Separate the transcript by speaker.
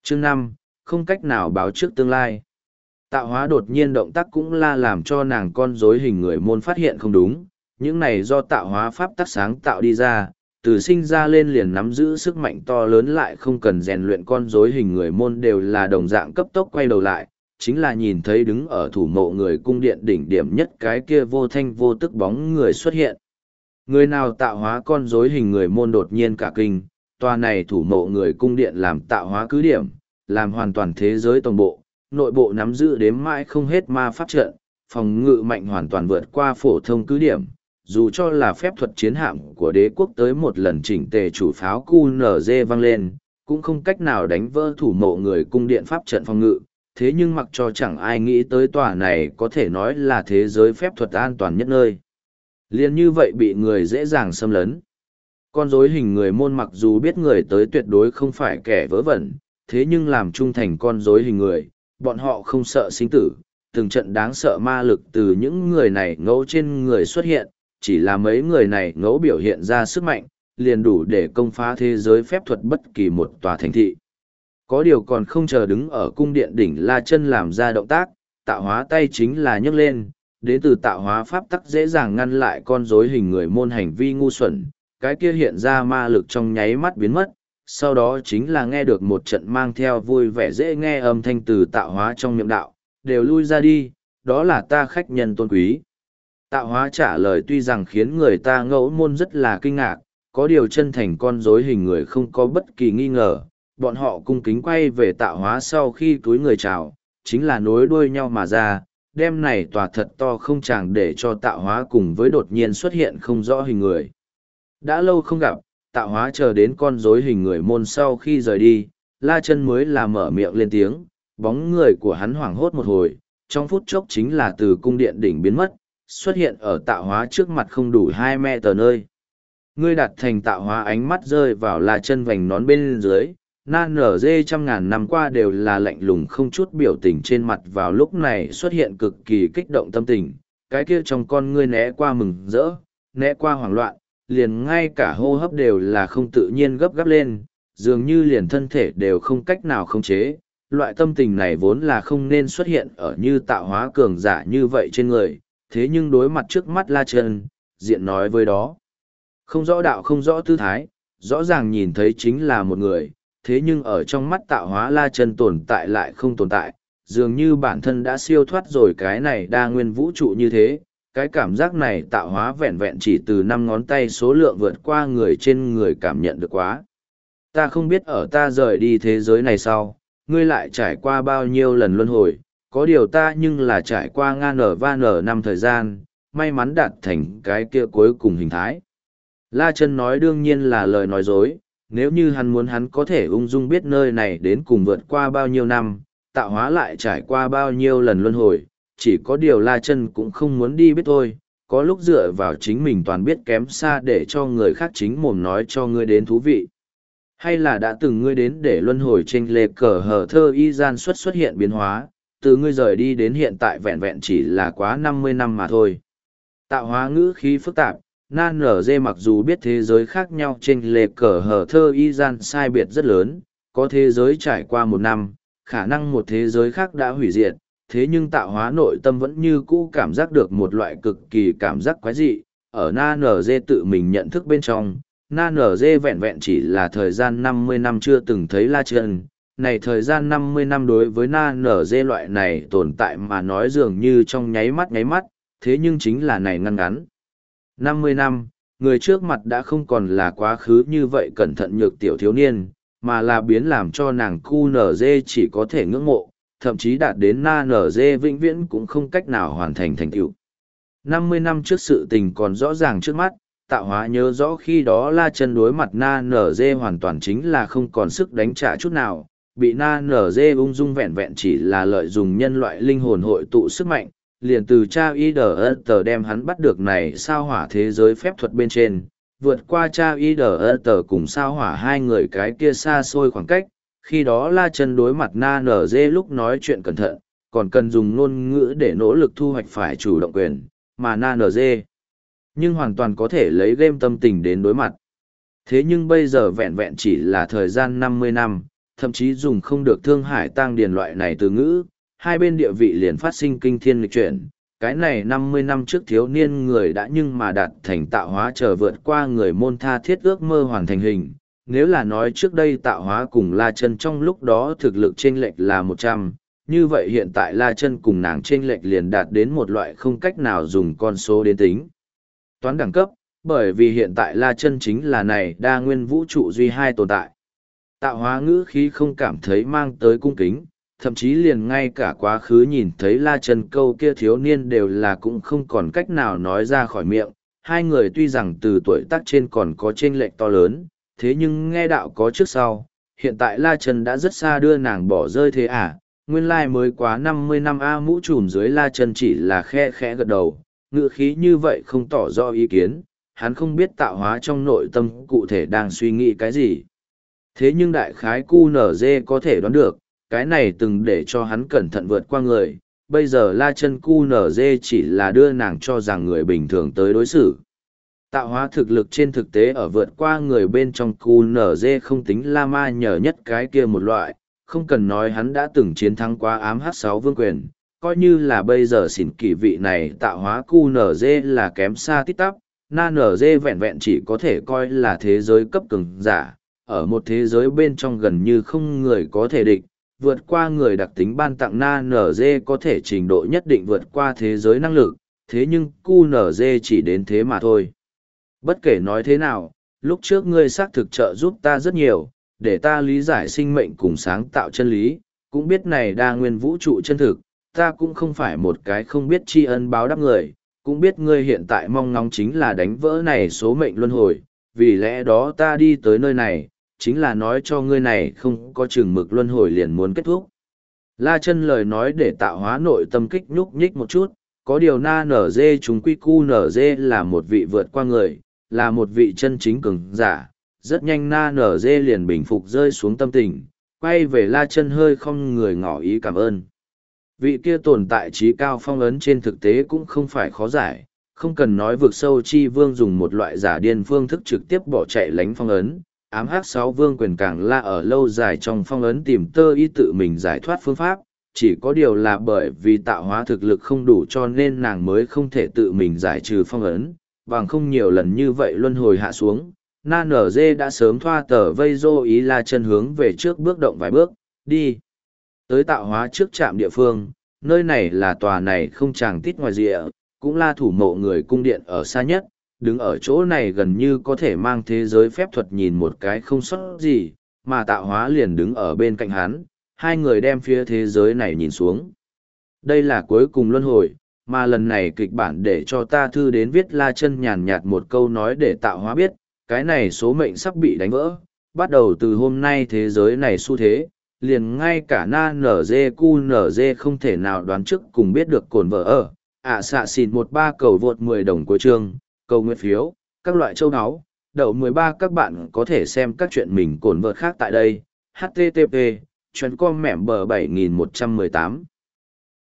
Speaker 1: Chương 5, không cách nào báo trước tương lai. Tạo hóa đột nhiên động tác cũng là làm cho nàng con rối hình người môn phát hiện không đúng, những này do tạo hóa pháp tắc sáng tạo đi ra, từ sinh ra lên liền nắm giữ sức mạnh to lớn lại không cần rèn luyện con rối hình người môn đều là đồng dạng cấp tốc quay đầu lại, chính là nhìn thấy đứng ở thủ mộ người cung điện đỉnh điểm nhất cái kia vô thanh vô tức bóng người xuất hiện. Người nào tạo hóa con rối hình người môn đột nhiên cả kinh, tòa này thủ mộ người cung điện làm tạo hóa cứ điểm, làm hoàn toàn thế giới tổng bộ, nội bộ nắm giữ đếm mãi không hết ma pháp trận, phòng ngự mạnh hoàn toàn vượt qua phổ thông cứ điểm, dù cho là phép thuật chiến hạm của đế quốc tới một lần chỉnh tề chủ pháo QNZ vang lên, cũng không cách nào đánh vỡ thủ mộ người cung điện pháp trận phòng ngự, thế nhưng mặc cho chẳng ai nghĩ tới tòa này có thể nói là thế giới phép thuật an toàn nhất nơi. Liên như vậy bị người dễ dàng xâm lấn. Con rối hình người môn mặc dù biết người tới tuyệt đối không phải kẻ vớ vẩn, thế nhưng làm trung thành con rối hình người, bọn họ không sợ sinh tử, từng trận đáng sợ ma lực từ những người này ngẫu trên người xuất hiện, chỉ là mấy người này ngẫu biểu hiện ra sức mạnh, liền đủ để công phá thế giới phép thuật bất kỳ một tòa thành thị. Có điều còn không chờ đứng ở cung điện đỉnh La Chân làm ra động tác, tạo hóa tay chính là nhấc lên, đến từ tạo hóa pháp tắc dễ dàng ngăn lại con rối hình người môn hành vi ngu xuẩn, cái kia hiện ra ma lực trong nháy mắt biến mất, sau đó chính là nghe được một trận mang theo vui vẻ dễ nghe âm thanh từ tạo hóa trong miệng đạo, đều lui ra đi, đó là ta khách nhân tôn quý. Tạo hóa trả lời tuy rằng khiến người ta ngẫu môn rất là kinh ngạc, có điều chân thành con rối hình người không có bất kỳ nghi ngờ, bọn họ cung kính quay về tạo hóa sau khi túi người chào, chính là nối đuôi nhau mà ra, đêm này tòa thật to không chàng để cho tạo hóa cùng với đột nhiên xuất hiện không rõ hình người. Đã lâu không gặp, tạo hóa chờ đến con rối hình người môn sau khi rời đi, La Chân mới là mở miệng lên tiếng, bóng người của hắn hoảng hốt một hồi, trong phút chốc chính là từ cung điện đỉnh biến mất, xuất hiện ở tạo hóa trước mặt không đủ 2 mét nơi. Ngươi đặt thành tạo hóa ánh mắt rơi vào La Chân vành nón bên dưới, nan nở dê trăm ngàn năm qua đều là lạnh lùng không chút biểu tình trên mặt vào lúc này xuất hiện cực kỳ kích động tâm tình, cái kia trong con ngươi né qua mừng rỡ, né qua hoảng loạn, liền ngay cả hô hấp đều là không tự nhiên gấp gáp lên, dường như liền thân thể đều không cách nào khống chế. Loại tâm tình này vốn là không nên xuất hiện ở như tạo hóa cường giả như vậy trên người, thế nhưng đối mặt trước mắt La Chân, diện nói với đó. Không rõ đạo không rõ tư thái, rõ ràng nhìn thấy chính là một người, thế nhưng ở trong mắt tạo hóa La Chân tồn tại lại không tồn tại, dường như bản thân đã siêu thoát rồi cái này đa nguyên vũ trụ như thế. Cái cảm giác này tạo hóa vẹn vẹn chỉ từ 5 ngón tay số lượng vượt qua người trên người cảm nhận được quá. Ta không biết ở ta rời đi thế giới này sau, ngươi lại trải qua bao nhiêu lần luân hồi, có điều ta nhưng là trải qua ngang nở va nở năm thời gian, may mắn đạt thành cái kia cuối cùng hình thái. La Chân nói đương nhiên là lời nói dối, nếu như hắn muốn hắn có thể ung dung biết nơi này đến cùng vượt qua bao nhiêu năm, tạo hóa lại trải qua bao nhiêu lần luân hồi, chỉ có điều La Chân cũng không muốn đi biết thôi, có lúc dựa vào chính mình toàn biết kém xa để cho người khác chính mồm nói cho ngươi đến thú vị. Hay là đã từng ngươi đến để luân hồi chênh lệch cờ hở thơ y gian xuất hiện biến hóa, từ ngươi rời đi đến hiện tại vẹn vẹn chỉ là quá 50 năm mà thôi. Tạo hóa ngữ khí phức tạp, nan nở dê mặc dù biết thế giới khác nhau chênh lệch cờ hở thơ y gian sai biệt rất lớn, có thế giới trải qua 1 năm, khả năng một thế giới khác đã hủy diệt, thế nhưng tạo hóa nội tâm vẫn như cũ cảm giác được một loại cực kỳ cảm giác quái dị, ở NNG tự mình nhận thức bên trong, NNG vẹn vẹn chỉ là thời gian 50 năm chưa từng thấy La Chân, này thời gian 50 năm đối với NNG loại này tồn tại mà nói dường như trong nháy mắt, thế nhưng chính là này ngăn ngắn. 50 năm, người trước mặt đã không còn là quá khứ như vậy cẩn thận nhược tiểu thiếu niên, mà là biến làm cho nàng QNZ chỉ có thể ngưỡng mộ, thậm chí đạt đến NNG vĩnh viễn cũng không cách nào hoàn thành thành tựu. 50 năm trước sự tình còn rõ ràng trước mắt, tạo hóa nhớ rõ khi đó La Chân đối mặt NNG hoàn toàn chính là không còn sức đánh trả chút nào, bị NNG ung dung vẹn vẹn chỉ là lợi dụng nhân loại linh hồn hội tụ sức mạnh, liền từ cha IDT đem hắn bắt được này sao hỏa thế giới phép thuật bên trên, vượt qua cha IDT cùng sao hỏa hai người cái kia xa xôi khoảng cách. Khi đó La Chân đối mặt NNG lúc nói chuyện cẩn thận, còn cần dùng ngôn ngữ để nỗ lực thu hoạch phải chủ động quyền, mà NNG nhưng hoàn toàn có thể lấy game tâm tình đến đối mặt. Thế nhưng bây giờ vẹn vẹn chỉ là thời gian 50 năm, thậm chí dùng không được thương hải tang điền loại này từ ngữ, hai bên địa vị liền phát sinh kinh thiên nghịch chuyển. Cái này 50 năm trước thiếu niên người đã nhưng mà đạt thành tạo hóa trở vượt qua người môn tha thiết ước mơ hoàn thành hình. Nếu là nói trước đây tạo hóa cùng La Chân trong lúc đó thực lực chênh lệch là 100, như vậy hiện tại La Chân cùng nàng chênh lệch liền đạt đến một loại không cách nào dùng con số đến tính. Toán đẳng cấp, bởi vì hiện tại La Chân chính là này đa nguyên vũ trụ duy hai tồn tại. Tạo hóa ngữ khí không cảm thấy mang tới cung kính, thậm chí liền ngay cả quá khứ nhìn thấy La Chân câu kia thiếu niên đều là cũng không còn cách nào nói ra khỏi miệng. Hai người tuy rằng từ tuổi tác trên còn có chênh lệch to lớn, thế nhưng nghe đạo có trước sau, hiện tại La Chân đã rất xa đưa nàng bỏ rơi thế à, nguyên lai mới quá 50 năm A. Mũ trùm dưới La Chân chỉ là khe khẽ gật đầu, ngữ khí như vậy không tỏ rõ ý kiến, hắn không biết tạo hóa trong nội tâm cụ thể đang suy nghĩ cái gì. Thế nhưng đại khái QNZ có thể đoán được, cái này từng để cho hắn cẩn thận vượt qua người, bây giờ La Chân QNZ chỉ là đưa nàng cho rằng người bình thường tới đối xử. Tạo hóa thực lực trên thực tế ở vượt qua người bên trong QNZ không tính La Ma nhờ nhất cái kia một loại, không cần nói hắn đã từng chiến thắng qua ám H6 vương quyền, coi như là bây giờ xỉn kỳ vị này tạo hóa QNZ là kém xa tít tắp, Na NZ vẹn vẹn chỉ có thể coi là thế giới cấp cường giả, ở một thế giới bên trong gần như không người có thể địch, vượt qua người đặc tính ban tặng Na NZ có thể trình độ nhất định vượt qua thế giới năng lực, thế nhưng QNZ chỉ đến thế mà thôi. Bất kể nói thế nào, lúc trước ngươi xác thực trợ giúp ta rất nhiều, để ta lý giải sinh mệnh cùng sáng tạo chân lý, cũng biết này đa nguyên vũ trụ chân thực, ta cũng không phải một cái không biết tri ân báo đáp người, cũng biết ngươi hiện tại mong ngóng chính là đánh vỡ này số mệnh luân hồi, vì lẽ đó ta đi tới nơi này, chính là nói cho ngươi này không có chừng mực luân hồi liền muốn kết thúc. La Chân lời nói để tạo hóa nội tâm kích nhúc nhích một chút, có điều Na nở dê chúng quy cu nở dê là một vị vượt qua người, là một vị chân chính cường giả, rất nhanh Na nở dê liền bình phục rơi xuống tâm tình, quay về La Chân hơi không người ngỏ ý cảm ơn. Vị kia tồn tại trí cao phong ấn trên thực tế cũng không phải khó giải, không cần nói vực sâu chi vương dùng một loại giả điên phương thức trực tiếp bỏ chạy lánh phong ấn, ám hắc 6 vương quyền càng la ở lâu dài trong phong ấn tìm tơ y tự mình giải thoát phương pháp, chỉ có điều là bởi vì tạo hóa thực lực không đủ cho nên nàng mới không thể tự mình giải trừ phong ấn, bằng không nhiều lần như vậy luân hồi hạ xuống. Na nở dê đã sớm thoa tờ vây dô ý La Chân hướng về trước bước động vài bước, đi. Tới tạo hóa trước trạm địa phương, nơi này là tòa này không chàng tít ngoài rìa, cũng là thủ mộ người cung điện ở xa nhất, đứng ở chỗ này gần như có thể mang thế giới phép thuật nhìn một cái không sót gì, mà tạo hóa liền đứng ở bên cạnh hắn, hai người đem phía thế giới này nhìn xuống. Đây là cuối cùng luân hồi, mà lần này kịch bản để cho ta thư đến viết La Chân nhàn nhạt một câu nói để tạo hóa biết, cái này số mệnh sắp bị đánh vỡ, bắt đầu từ hôm nay thế giới này xu thế, liền ngay cả Na NG QNG không thể nào đoán trước cùng biết được cồn vợ ở. Xạ xịn 13 cầu vượt 10 đồng cuối chương, cầu nguyện phiếu, các loại châu áo, đậu 13 các bạn có thể xem các chuyện mình cồn vợt khác tại đây. HTTP, chuyến com mẻm bờ 7118.